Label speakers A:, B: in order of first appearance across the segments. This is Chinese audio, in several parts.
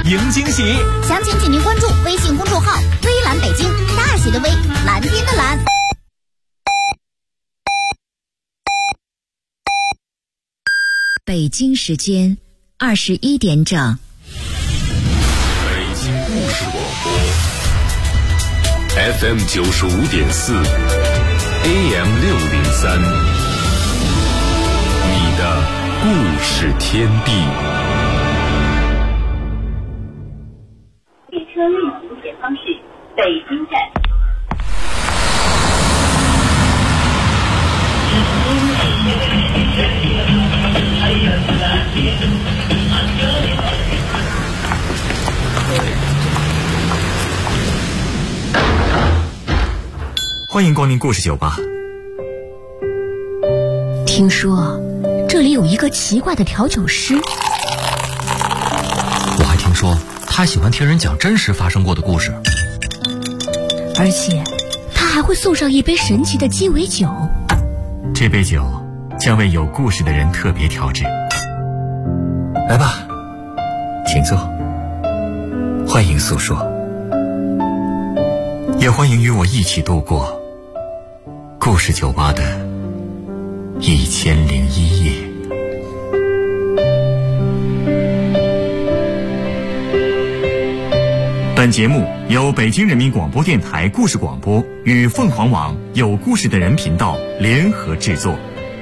A: 迎惊喜。
B: 详情请您关注微信公众号“微蓝北京”，大写的微，蓝天的蓝。
C: 北京时间21点整。
D: 北京故事广播 FM 95.4 AM 603，你的故事天地。
E: 列车运行前方是北京站。
A: 欢迎光临故事酒吧。
F: 听说这里有一个奇怪的调酒师，
G: 我还听说他喜欢听人讲真实发生过的故事，
F: 而且他还会送上一杯神奇的鸡尾酒。
A: 这杯酒将为有故事的人特别调制。来吧，请坐，欢迎诉说，也欢迎与我一起度过故事酒吧的1001夜。本节目由北京人民广播电台故事广播与凤凰网有故事的人频道联合制作。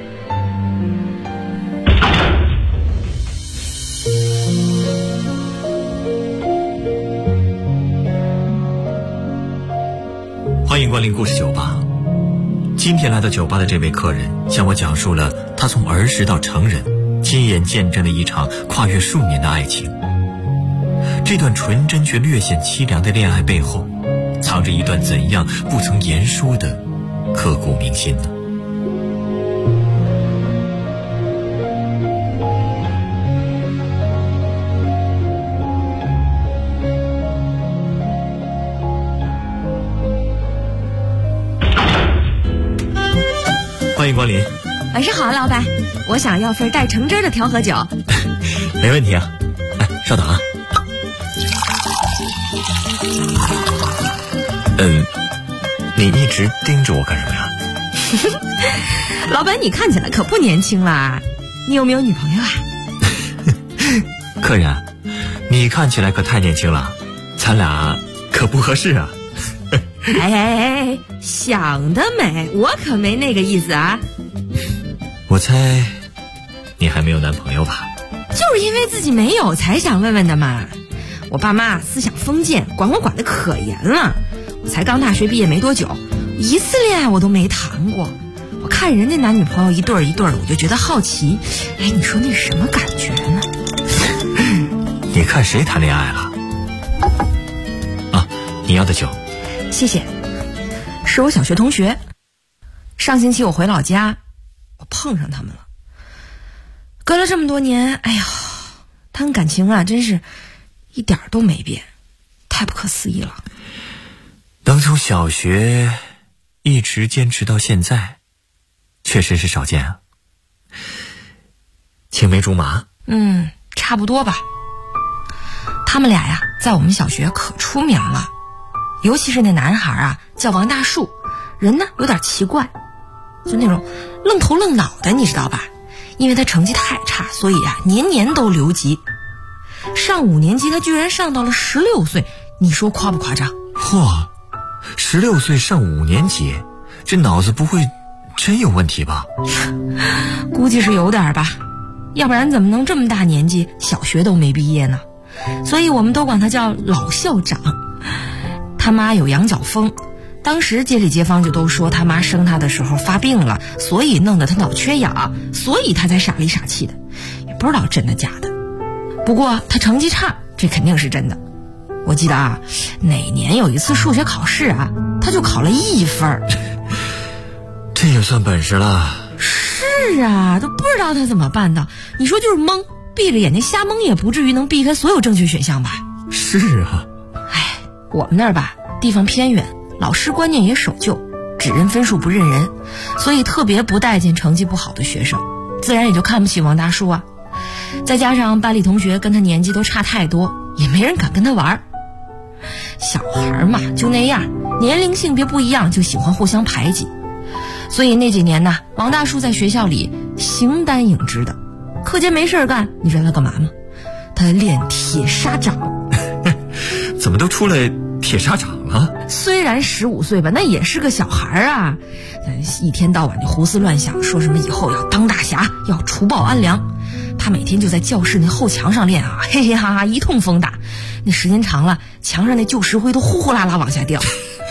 A: 欢迎光临故事酒吧。今天来到酒吧的这位客人向我讲述了他从儿时到成人亲眼见证的一场跨越数年的爱情。这段纯真却略显凄凉的恋爱背后，藏着一段怎样不曾言说的刻骨铭心呢？欢迎光临。
H: 晚上好，老板，我想要份带橙汁的调和酒。
A: 没问题啊，哎，稍等啊。你一直盯着我干什么呀？
H: 老板，你看起来可不年轻啦，你有没有女朋友啊？
A: 客人，你看起来可太年轻了，咱俩可不合适啊。
H: 哎，想得美，我可没那个意思啊。
A: 我猜你还没有男朋友吧？
H: 就是因为自己没有才想问问的嘛。我爸妈思想封建，管我管得可严了。我才刚大学毕业没多久，一次恋爱我都没谈过。我看人家男女朋友一对儿一对儿的，我就觉得好奇。哎，你说那是什么感觉呢？
A: 你看谁谈恋爱了？啊，你要的酒。
H: 谢谢，是我小学同学。上星期我回老家，我碰上他们了。隔了这么多年，哎呀，他们感情啊，真是一点都没变，太不可思议了。
A: 能从小学一直坚持到现在，确实是少见啊。青梅竹马？
H: 差不多吧。他们俩呀，在我们小学可出名了。尤其是那男孩啊，叫王大树，人呢有点奇怪，就那种愣头愣脑的，你知道吧？因为他成绩太差，所以啊年年都留级。上5年级他居然上到了16岁，你说夸不夸张？
A: 嚯，16岁上5年级，这脑子不会真有问题吧？
H: 估计是有点吧，要不然怎么能这么大年纪小学都没毕业呢？所以我们都管他叫老校长。他妈有羊角风，当时街里街坊就都说他妈生他的时候发病了，所以弄得他脑缺氧，所以他才傻里傻气的，也不知道真的假的。不过他成绩差，这肯定是真的。我记得啊，哪年有一次数学考试啊，他就考了1分。
A: 这也算本事了。
H: 是啊，都不知道他怎么办的。你说就是蒙，闭着眼睛瞎蒙也不至于能避开所有正确选项吧？
A: 是啊。
H: 哎，我们那儿吧，地方偏远，老师观念也守旧，只认分数不认人，所以特别不待见成绩不好的学生，自然也就看不起王大树啊。再加上班里同学跟他年纪都差太多， 也没人敢跟他玩。小孩嘛就那样，年龄性别不一样就喜欢互相排挤。所以那几年呢，王大叔在学校里形单影只的，课间没事干，你知道他干嘛吗？他练铁砂掌。
A: 怎么都出来铁砂掌了？
H: 虽然15岁吧，那也是个小孩啊，一天到晚就胡思乱想，说什么以后要当大侠，要除暴安良。他每天就在教室那后墙上练啊，嘿嘿哈哈一通风打，那时间长了，墙上那旧石灰都呼呼啦啦往下掉。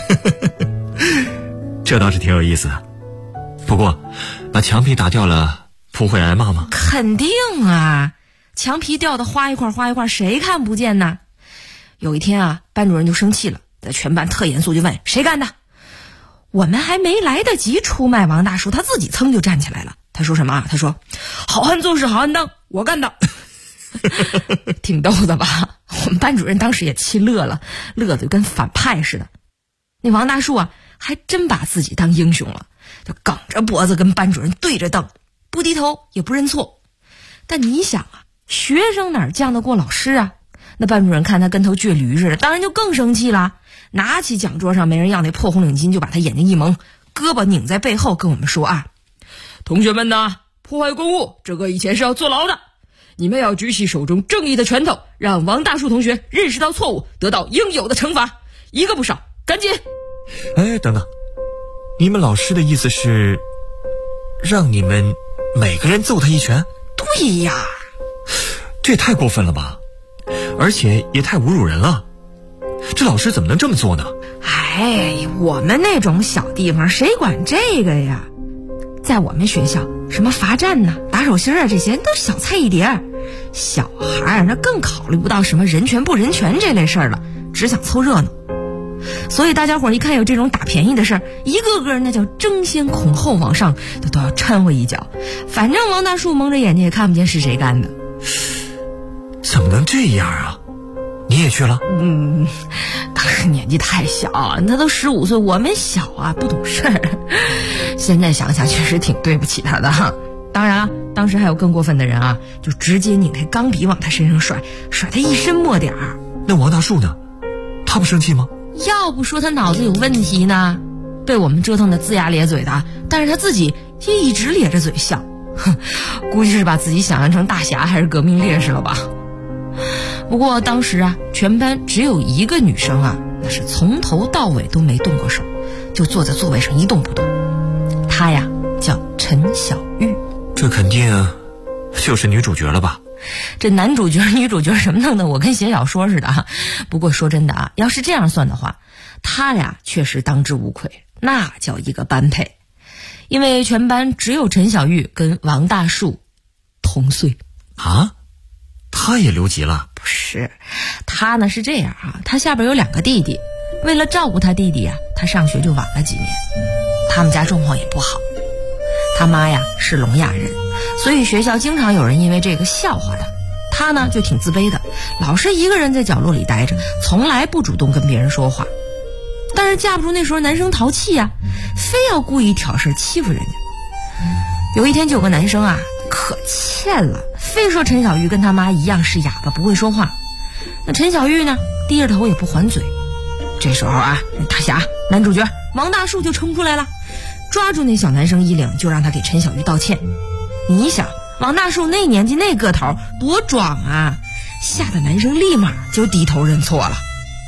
A: 这倒是挺有意思的。不过把墙皮打掉了，不会挨骂吗？
H: 肯定啊，墙皮掉的花一块花一块，谁看不见呢？有一天啊，班主任就生气了，在全班特严肃就问谁干的。我们还没来得及出卖王大叔，他自己噌就站起来了。他说什么啊？他说好汉做事好汉当，我干的。挺逗的吧？我们班主任当时也气乐了，乐得就跟反派似的。那王大叔啊，还真把自己当英雄了，就梗着脖子跟班主任对着瞪，不低头也不认错。但你想啊，学生哪犟得过老师啊？那班主任看他跟头倔驴似的，当然就更生气了，拿起讲桌上没人要那破红领巾，就把他眼睛一蒙，胳膊拧在背后跟我们说啊，同学们呢，破坏公物这个以前是要坐牢的，你们要举起手中正义的拳头，让王大树同学认识到错误，得到应有的惩罚，一个不少，赶紧。
A: 哎，等等，你们老师的意思是让你们每个人揍他一拳？
H: 对呀，
A: 这也太过分了吧，而且也太侮辱人了，这老师怎么能这么做呢？
H: 哎，我们那种小地方谁管这个呀？在我们学校，什么罚站呢、打手心啊，这些都小菜一碟。小孩那更考虑不到什么人权不人权这类事儿了，只想凑热闹。所以大家伙一看有这种打便宜的事儿，一个个那叫争先恐后往上，都要掺和一脚。反正王大树蒙着眼睛也看不见是谁干的。
A: 怎么能这样啊？你也去了？
H: 当时年纪太小，他都15岁，我们小啊，不懂事儿。现在想想确实挺对不起他的哈。当然啊，当时还有更过分的人啊，就直接拧开钢笔往他身上甩他一身墨点儿。
A: 那王大树呢？他不生气吗？
H: 要不说他脑子有问题呢，被我们折腾的龇牙咧嘴的，但是他自己一直咧着嘴笑，估计是把自己想象成大侠还是革命烈士了吧。不过当时啊，全班只有一个女生啊，那是从头到尾都没动过手，就坐在座位上一动不动。她呀叫陈小玉。
A: 这肯定就是女主角了吧？
H: 这男主角女主角什么弄的，我跟写小说似的啊。不过说真的啊，要是这样算的话，她呀确实当之无愧，那叫一个般配。因为全班只有陈小玉跟王大树同岁
A: 啊。他也留级了？
H: 不是，他呢是这样啊，他下边有2个弟弟，为了照顾他弟弟啊，他上学就晚了几年。他们家状况也不好，他妈呀是聋哑人，所以学校经常有人因为这个笑话他。他呢就挺自卑的，老是一个人在角落里待着，从来不主动跟别人说话。但是架不住那时候男生淘气啊，非要故意挑事欺负人家。有一天就有个男生啊可欠了，非说陈小玉跟他妈一样是哑巴不会说话。那陈小玉呢低着头也不还嘴。这时候啊，大侠男主角王大树就冲出来了，抓住那小男生衣领，就让他给陈小玉道歉。你想王大树那年纪那个头多壮啊，吓得男生立马就低头认错了。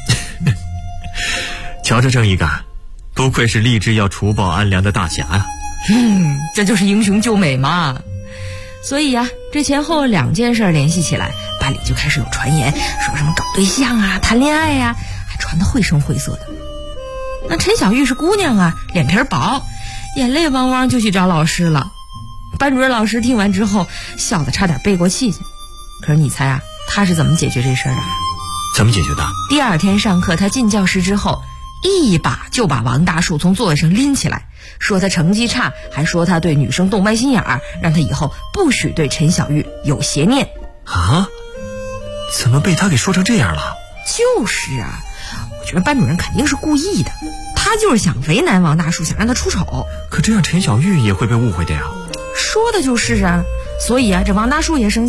A: 瞧这正义感，不愧是立志要除暴安良的大侠呀。
H: 这就是英雄救美嘛。所以啊，这前后2件事联系起来，班里就开始有传言，说什么搞对象啊谈恋爱啊，还传得绘声绘色的。那陈小玉是姑娘啊，脸皮薄，眼泪汪汪就去找老师了。班主任老师听完之后笑得差点背过气去。可是你猜啊，他是怎么解决这事儿的？
A: 怎么解决的？
H: 第2天上课，他进教室之后一把就把王大树从座位上拎起来，说他成绩差，还说他对女生动歪心眼儿，让他以后不许对陈小玉有邪念。
A: 啊？怎么被他给说成这样了？
H: 就是啊，我觉得班主任肯定是故意的，他就是想为难王大树，想让他出丑。
A: 可这样陈小玉也会被误会的呀。
H: 说的就是啊，所以啊，这王大树也生气啊，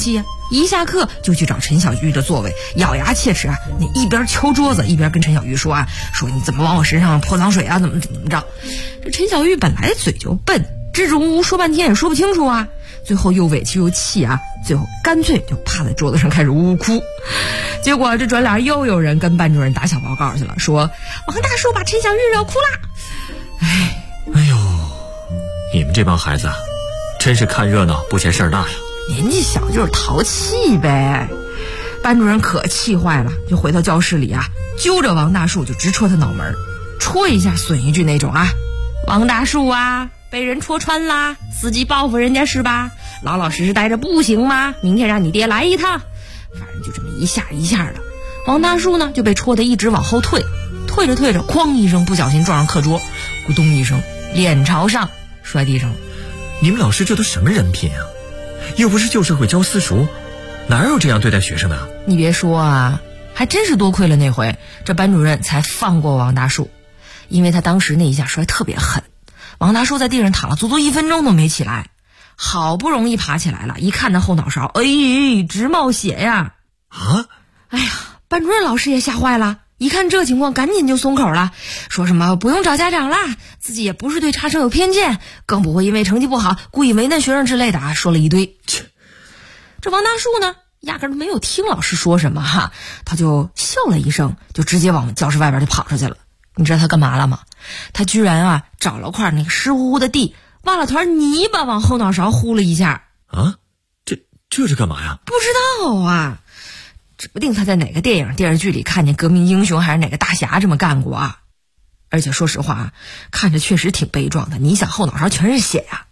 H: 一下课就去找陈小玉的座位，咬牙切齿啊，你一边敲桌子一边跟陈小玉说说你怎么往我身上泼脏水啊，怎么着。这陈小玉本来嘴就笨，支支吾吾说半天也说不清楚啊，最后又委屈又气啊，最后干脆就趴在桌子上开始呜呜哭。结果这转脸又有人跟班主任打小报告去了，说王大叔把陈小玉惹哭了。
A: 哎呦，你们这帮孩子真是看热闹不嫌事儿大呀。
H: 年纪小就是淘气呗。班主任可气坏了，就回到教室里揪着王大树就直戳他脑门，戳一下损一句那种王大树被人戳穿啦，伺机报复人家是吧？老老实实待着不行吗？明天让你爹来一趟。反正就这么一下一下的，王大树呢就被戳得一直往后退，退着退着，哐一声不小心撞上课桌，咕咚一声脸朝上摔地上了。
A: 你们老师这都什么人品啊？又不是旧社会教私塾，哪有这样对待学生的？
H: 你别说还真是多亏了那回这班主任才放过王大树，因为他当时那一下摔特别狠，王大树在地上躺了足足1分钟都没起来，好不容易爬起来了，一看那后脑勺直冒血呀。哎呀，班主任老师也吓坏了，一看这情况赶紧就松口了，说什么不用找家长啦，自己也不是对差生有偏见，更不会因为成绩不好故意为难学生之类的说了一堆。这王大树呢压根儿没有听老师说什么他就笑了一声，就直接往教室外边就跑出去了。你知道他干嘛了吗？他居然找了块那个湿乎乎的地，挖了团泥巴往后脑勺呼了一下。
A: 这是干嘛呀？
H: 不知道指不定他在哪个电影电视剧里看见革命英雄还是哪个大侠这么干过而且说实话看着确实挺悲壮的，你想后脑勺全是血呀。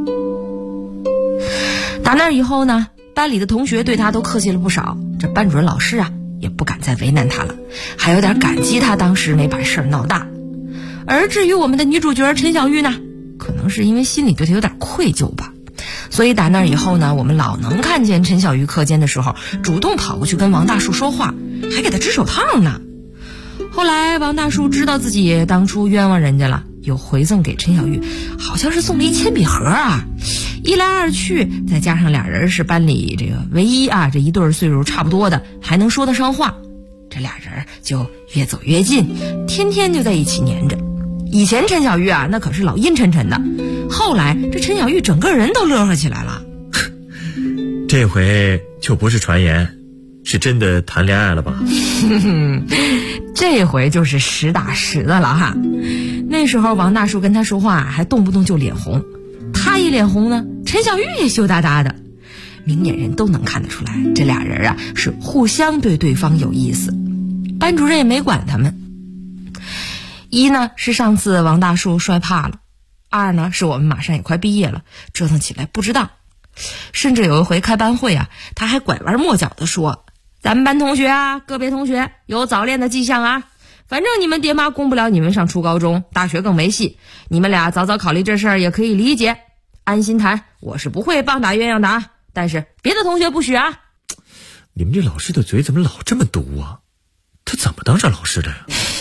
H: 打那以后呢，班里的同学对他都客气了不少，这班主任老师也不敢再为难他了，还有点感激他当时没把事儿闹大。而至于我们的女主角陈小玉呢，可能是因为心里对他有点愧疚吧，所以打那以后呢，我们老能看见陈小玉课间的时候主动跑过去跟王大树说话，还给他支手套呢。后来王大树知道自己当初冤枉人家了，又回赠给陈小玉，好像是送了一铅笔盒一来二去，再加上俩人是班里这个唯一这一对岁数差不多的，还能说得上话，这俩人就越走越近，天天就在一起黏着。以前陈小玉那可是老阴沉沉的，后来这陈小玉整个人都乐呵起来了。
A: 这回就不是传言，是真的谈恋爱了吧？
H: 这回就是实打实的了那时候王大树跟他说话还动不动就脸红，他一脸红呢，陈小玉也羞答答的，明眼人都能看得出来，这俩人是互相对对方有意思。班主任也没管他们。一呢是上次王大树摔怕了，二呢是我们马上也快毕业了，折腾起来不知道。甚至有一回开班会他还拐弯抹角的说，咱们班同学个别同学有早恋的迹象反正你们爹妈供不了你们上初高中，大学更没戏，你们俩早早考虑这事儿也可以理解，安心谈，我是不会棒打鸳鸯的但是别的同学不许
A: 你们这老师的嘴怎么老这么毒他怎么当上老师的呀？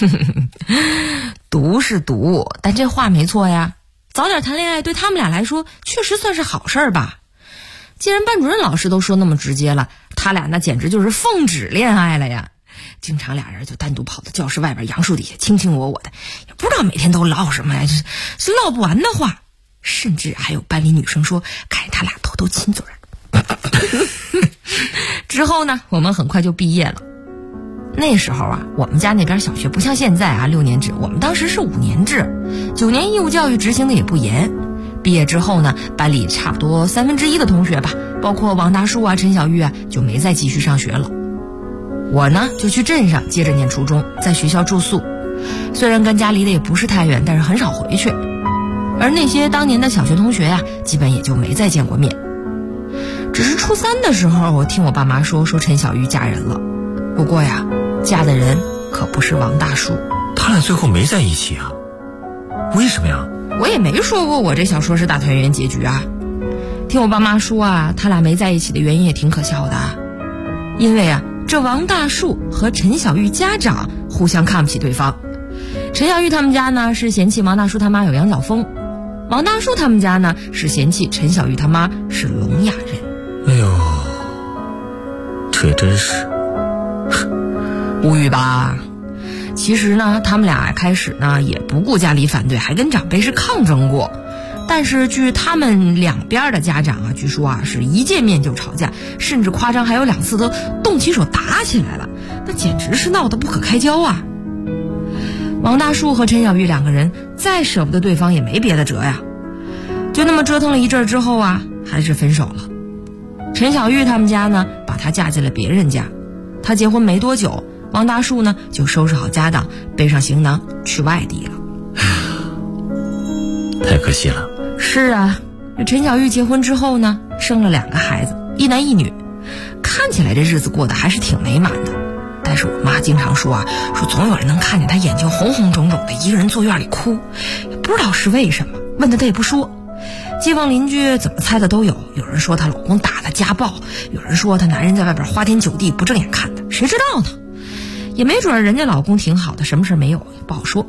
H: 毒是毒，但这话没错呀，早点谈恋爱对他们俩来说确实算是好事儿吧。既然班主任老师都说那么直接了，他俩那简直就是奉旨恋爱了呀。经常俩人就单独跑到教室外边杨树底下卿卿我我的，也不知道每天都唠什么呀，是唠不完的话。甚至还有班里女生说看见他俩偷偷亲嘴之后呢，我们很快就毕业了。那时候我们家那边小学不像现在6年制，我们当时是5年制，9年义务教育执行的也不严。毕业之后呢，班里差不多1/3的同学吧，包括王大树陈小玉就没再继续上学了。我呢就去镇上接着念初中，在学校住宿，虽然跟家离得也不是太远，但是很少回去。而那些当年的小学同学基本也就没再见过面。只是初3的时候，我听我爸妈说陈小玉嫁人了，不过嫁的人可不是王大树。
A: 他俩最后没在一起为什么呀？
H: 我也没说过我这小说是大团圆结局听我爸妈说他俩没在一起的原因也挺可笑的因为这王大树和陈小玉家长互相看不起对方。陈小玉他们家呢是嫌弃王大树他妈有羊角风，王大树他们家呢是嫌弃陈小玉他妈是聋哑人。
A: 哎呦， 这也真是
H: 无语吧。其实呢，他们俩开始呢也不顾家里反对，还跟长辈是抗争过。但是据他们两边的家长啊，据说啊是一见面就吵架，甚至夸张还有2次都动起手打起来了，那简直是闹得不可开交啊。王大树和陈小玉2个人再舍不得对方也没别的辙呀，就那么折腾了一阵之后啊，还是分手了。陈小玉他们家呢把她嫁进了别人家，她结婚没多久，王大树呢就收拾好家当，背上行囊去外地了。
A: 太可惜了。
H: 是啊，这陈小玉结婚之后呢，生了2个孩子，1男1女，看起来这日子过得还是挺美满的。但是我妈经常说啊，说总有人能看见她眼睛红红肿肿的，一个人坐院里哭，不知道是为什么，问她也不说。街坊邻居怎么猜的都有，有人说她老公打她家暴，有人说她男人在外边花天酒地不正眼看的，谁知道呢？也没准人家老公挺好的，什么事没有，也不好说。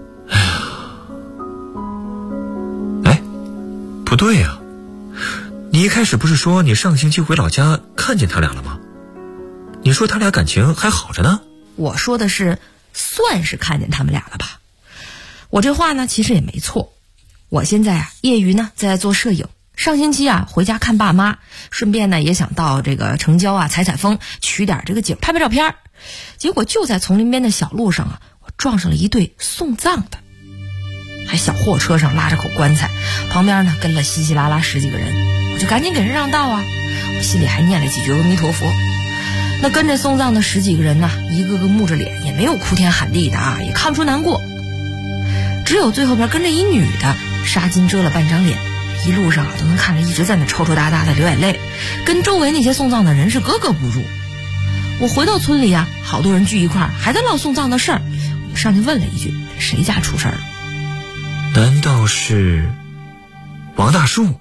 A: 不对呀，你一开始不是说你上星期回老家看见他俩了吗？你说他俩感情还好着呢。
H: 我说的是算是看见他们俩了吧。我这话呢其实也没错。我现在啊业余呢在做摄影，上星期啊回家看爸妈，顺便呢也想到这个城郊啊采采风，取点这个景拍拍照片。结果就在丛林边的小路上啊，我撞上了一对送葬的，还小货车上拉着口棺材，旁边呢跟了稀稀拉拉10几个人，我就赶紧给人让道啊，我心里还念了几句阿弥陀佛。那跟着送葬的10几个人呢，一个个木着脸，也没有哭天喊地的啊，也看不出难过。只有最后边跟着一女的，纱巾遮了半张脸，一路上啊都能看着一直在那抽抽搭搭的流眼泪，跟周围那些送葬的人是格格不入。我回到村里啊，好多人聚一块儿，还在唠送葬的事儿，我上去问了一句，谁家出事儿了？
A: 难道是王大树？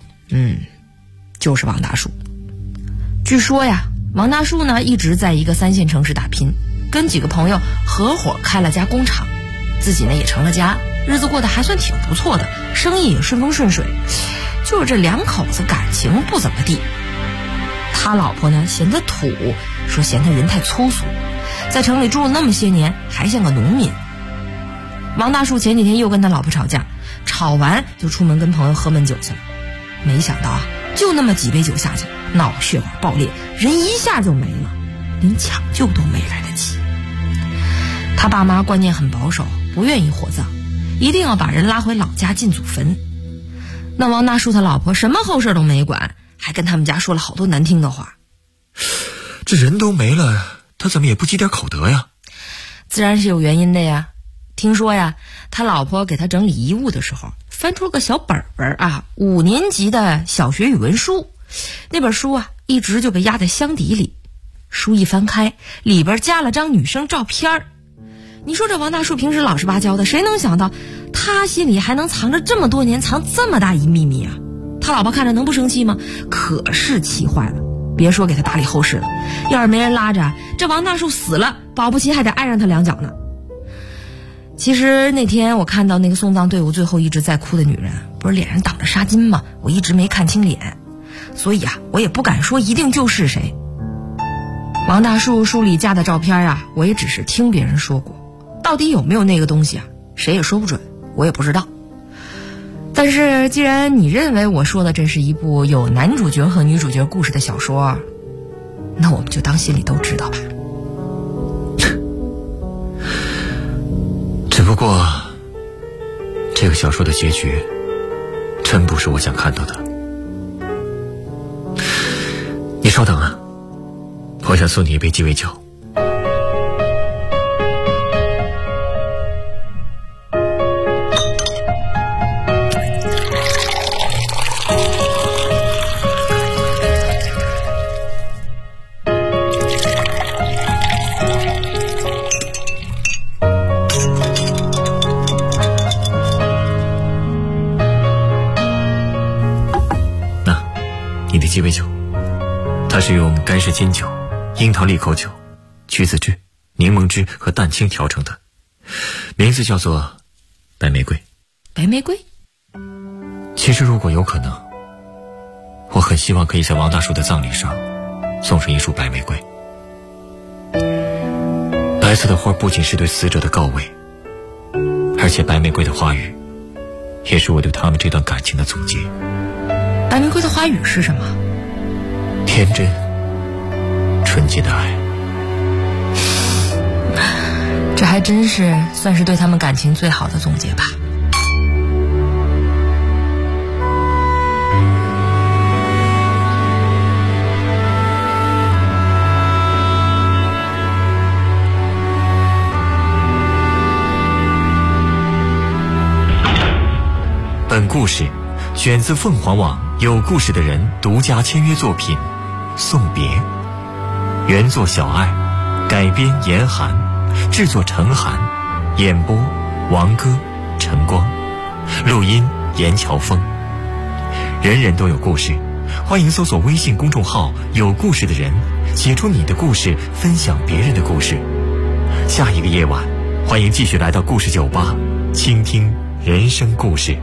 H: 就是王大树。据说呀，王大树呢一直在一个3线城市打拼，跟几个朋友合伙开了家工厂，自己呢也成了家，日子过得还算挺不错的，生意也顺风顺水。就是这2口子感情不怎么地，他老婆呢嫌他土，说嫌他人太粗俗，在城里住了那么些年还像个农民。王大树前几天又跟他老婆吵架，吵完就出门跟朋友喝闷酒去了。没想到啊，就那么几杯酒下去，脑血管爆裂，人一下就没了，连抢救都没来得及。他爸妈观念很保守，不愿意火葬，一定要把人拉回老家进祖坟。那王大树他老婆什么后事都没管，还跟他们家说了好多难听的话。
A: 这人都没了，他怎么也不积点口德呀？
H: 自然是有原因的呀。听说呀，他老婆给他整理遗物的时候，翻出了个小本本啊，5年级的小学语文书。那本书啊，一直就被压在箱底里。书一翻开，里边加了张女生照片。你说这王大树平时老实巴交的，谁能想到他心里还能藏着这么多年，藏这么大一秘密啊？他老婆看着能不生气吗？可是气坏了，别说给他打理后事了，要是没人拉着，这王大树死了，保不齐还得挨上他2脚呢。其实那天我看到那个送葬队伍最后一直在哭的女人，不是脸上挡着纱巾吗？我一直没看清脸，所以啊，我也不敢说一定就是谁。王大树书里架的照片啊，我也只是听别人说过，到底有没有那个东西啊，谁也说不准，我也不知道。但是既然你认为我说的这是一部有男主角和女主角故事的小说，那我们就当心里都知道吧。
A: 只不过这个小说的结局真不是我想看到的。你稍等啊，我想送你一杯鸡尾酒。鸡尾酒，它是用干式金酒、樱桃利口酒、橘子汁、柠檬汁和蛋清调成的，名字叫做白玫瑰。
H: 白玫瑰？
A: 其实如果有可能，我很希望可以在王大叔的葬礼上送上一束白玫瑰。白色的花不仅是对死者的告慰，而且白玫瑰的花语也是我对他们这段感情的总结。
H: 白玫瑰的花语是什么？
A: 天真纯洁的爱。
H: 这还真是算是对他们感情最好的总结吧。
A: 本故事选自凤凰网有故事的人独家签约作品《送别》，原作小爱，改编严寒，制作陈寒，演播王歌、陈光，录音严乔峰。人人都有故事，欢迎搜索微信公众号有故事的人，写出你的故事，分享别人的故事。下一个夜晚，欢迎继续来到故事酒吧，倾听人生故事。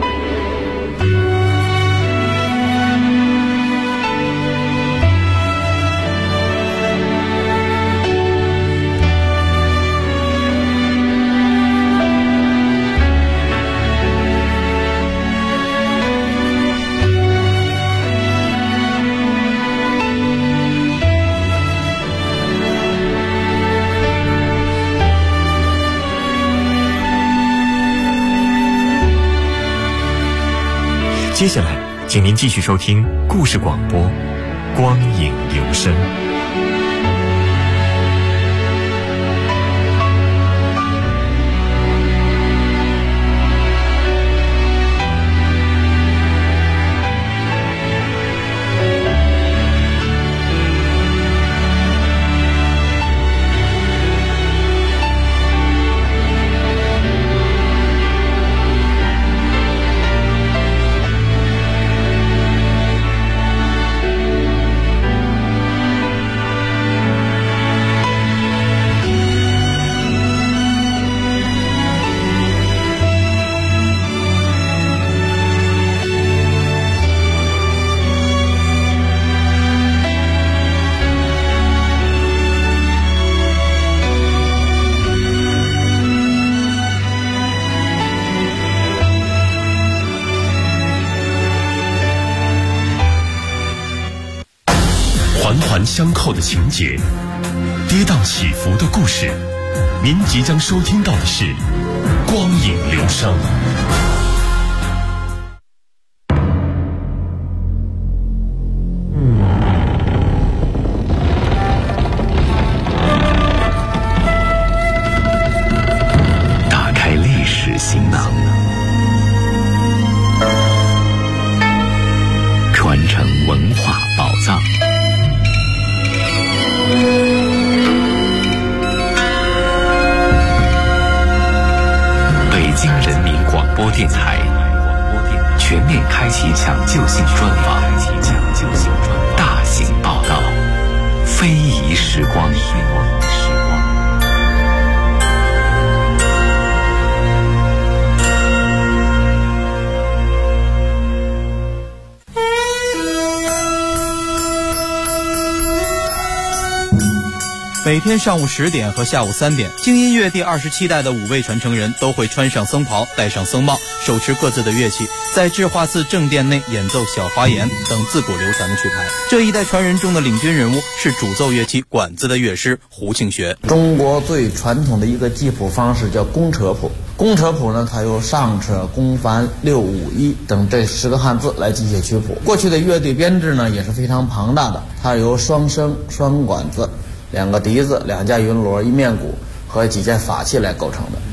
A: 接下来请您继续收听故事广播《光影留声》。
D: 环环相扣的情节，跌宕起伏的故事，您即将收听到的是《光影留声》。打开历史行囊，传承文化宝藏。北京人民广播电台全面开启抢救性专访，大型报道，非遗时光。
I: 每天上午10点和下午3点，京音乐第27代的5位传承人都会穿上僧袍，戴上僧帽，手持各自的乐器，在智化寺正殿内演奏小花言等自古流传的曲牌。这一代传人中的领军人物是主奏乐器管子的乐师胡庆学。
J: 中国最传统的一个记谱方式叫公车谱。公车谱呢，它由上车、公翻、六五一等这10个汉字来记写曲谱。过去的乐队编制呢也是非常庞大的，它由双笙、双管子、2个笛子、2架云锣、1面鼓和几件法器来构成的。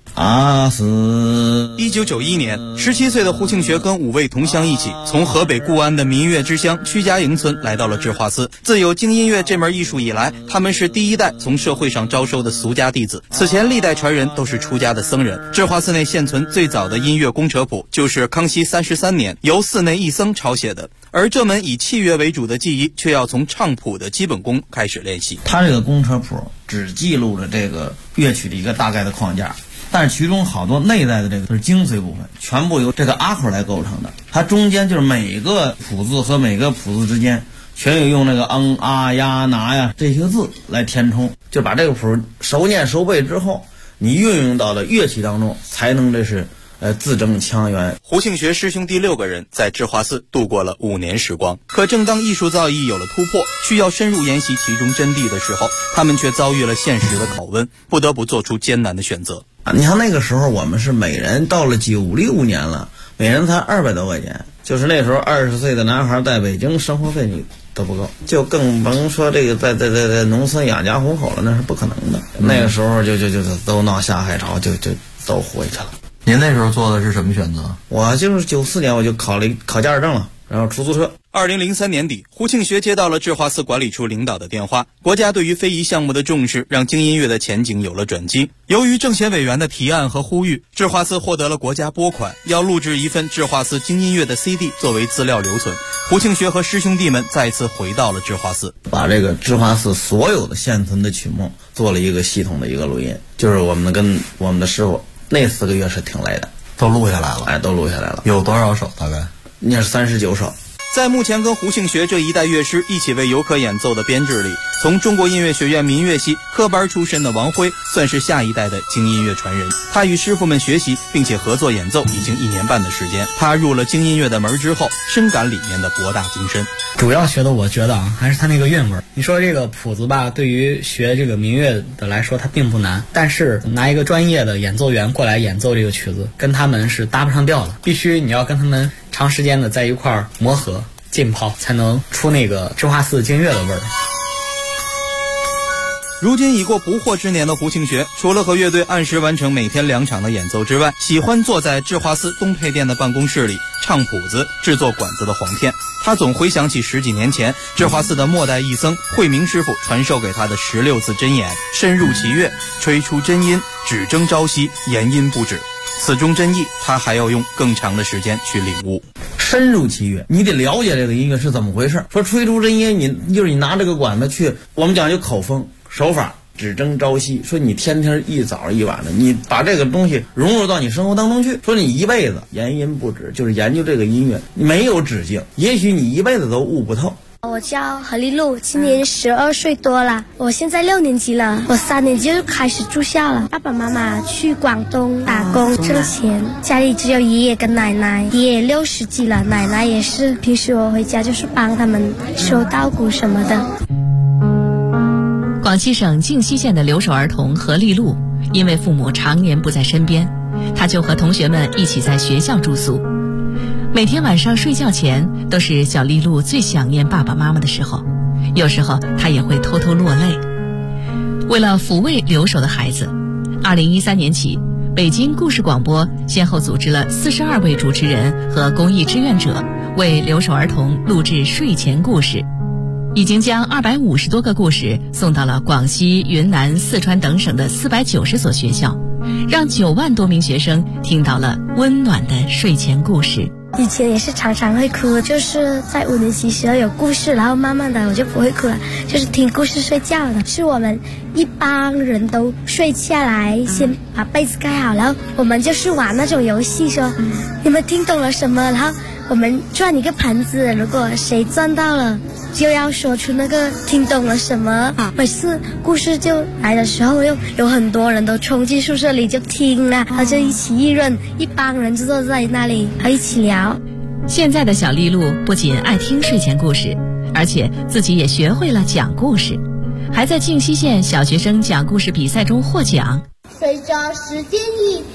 I: 1991年，17岁的胡庆学跟5位同乡一起，从河北固安的民乐之乡曲家营村来到了智化寺。自有京音乐这门艺术以来，他们是第一代从社会上招收的俗家弟子。此前历代传人都是出家的僧人。智化寺内现存最早的音乐公车谱，就是康熙33年由寺内一僧抄写的。而这门以器乐为主的技艺，却要从唱谱的基本功开始练习。
J: 它这个公车谱只记录了这个乐曲的一个大概的框架，但是其中好多内在的这个是精髓部分，全部由这个阿口来构成的。它中间就是每个谱字和每个谱字之间全有用那个啊呀拿呀这些字来填充，就把这个谱熟念熟背之后，你运用到了乐器当中，才能这是字正腔圆。
I: 胡庆学师兄弟6个人在智化寺度过了5年时光，可正当艺术造诣有了突破，需要深入研习其中真谛的时候，他们却遭遇了现实的拷问，不得不做出艰难的选择。
J: 你像那个时候我们是每人到了96年了，每人才200多块钱，就是那时候20岁的男孩在北京生活费你都不够，就更甭说这个在农村养家糊口了，那是不可能的。那个时候就都闹下海潮，就都回去了。
G: 您那时候做的是什么选择？
J: 我就是94年我就考驾驶证了，然后出租车。
I: 2003年底，胡庆学接到了智化寺管理处领导的电话，国家对于非遗项目的重视让京音乐的前景有了转机。由于政协委员的提案和呼吁，智化寺获得了国家拨款，要录制一份智化寺京音乐的 CD 作为资料留存。胡庆学和师兄弟们再次回到了智化寺，
J: 把这个智化寺所有的现存的曲目做了一个系统的一个录音，就是我们跟我们的师傅那4个月是挺累的，
G: 都录下来了。
J: 都录下来了。
G: 有多少首？大概
J: 那是39首。
I: 在目前跟胡庆学这一代乐师一起为游客演奏的编制里，从中国音乐学院民乐系科班出身的王辉算是下一代的京音乐传人。他与师傅们学习并且合作演奏已经1年半的时间。他入了京音乐的门之后，深感里面的博大精深。
K: 主要学的我觉得还是他那个韵味。你说这个谱子吧，对于学这个民乐的来说它并不难，但是拿一个专业的演奏员过来演奏这个曲子，跟他们是搭不上调的。必须你要跟他们长时间的在一块儿磨合浸泡，才能出那个智化寺京乐的味儿。
I: 如今已过不惑之年的胡庆学，除了和乐队按时完成每天2场的演奏之外，喜欢坐在智化寺东配殿的办公室里唱谱子、制作管子的簧片。他总回想起10几年前智化寺的末代义僧慧明师傅传授给他的16字真言：深入其乐，吹出真音，只争朝夕，言音不止。此中真意，他还要用更长的时间去领悟。
J: 深入其乐，你得了解这个音乐是怎么回事。说吹出真音，你拿这个管子去，我们讲究口风手法，只争朝夕。说你天天一早一晚的，你把这个东西融入到你生活当中去。说你一辈子言音不止，就是研究这个音乐，没有止境，也许你一辈子都悟不透。
L: 我叫何丽露，今年12岁多了，我现在6年级了，我3年级就开始住校了。爸爸妈妈去广东打工挣钱，家里只有爷爷跟奶奶，爷爷60几了，奶奶也是，平时我回家就是帮他们收稻谷什么的。
C: 广西省靖西县的留守儿童何丽露，因为父母常年不在身边，他就和同学们一起在学校住宿。每天晚上睡觉前，都是小丽露最想念爸爸妈妈的时候，有时候她也会偷偷落泪。为了抚慰留守的孩子，2013年起，北京故事广播先后组织了42位主持人和公益志愿者，为留守儿童录制睡前故事，已经将250多个故事送到了广西、云南、四川等省的490所学校，让9万多名学生听到了温暖的睡前故事。
L: 以前也是常常会哭，就是在5年级时候有故事，然后慢慢的我就不会哭了，就是听故事睡觉的。是我们一帮人都睡下来，先把被子盖好，然后我们就是玩那种游戏，说你们听懂了什么，然后我们转一个盘子，如果谁转到了就要说出那个听懂了什么。每次故事就来的时候，又有很多人都冲进宿舍里就听啊，然后就一起议论，一帮人就坐在那里然后一起聊。
C: 现在的小丽露不仅爱听睡前故事，而且自己也学会了讲故事，还在靖西县小学生讲故事比赛中获奖。
B: 随着时间一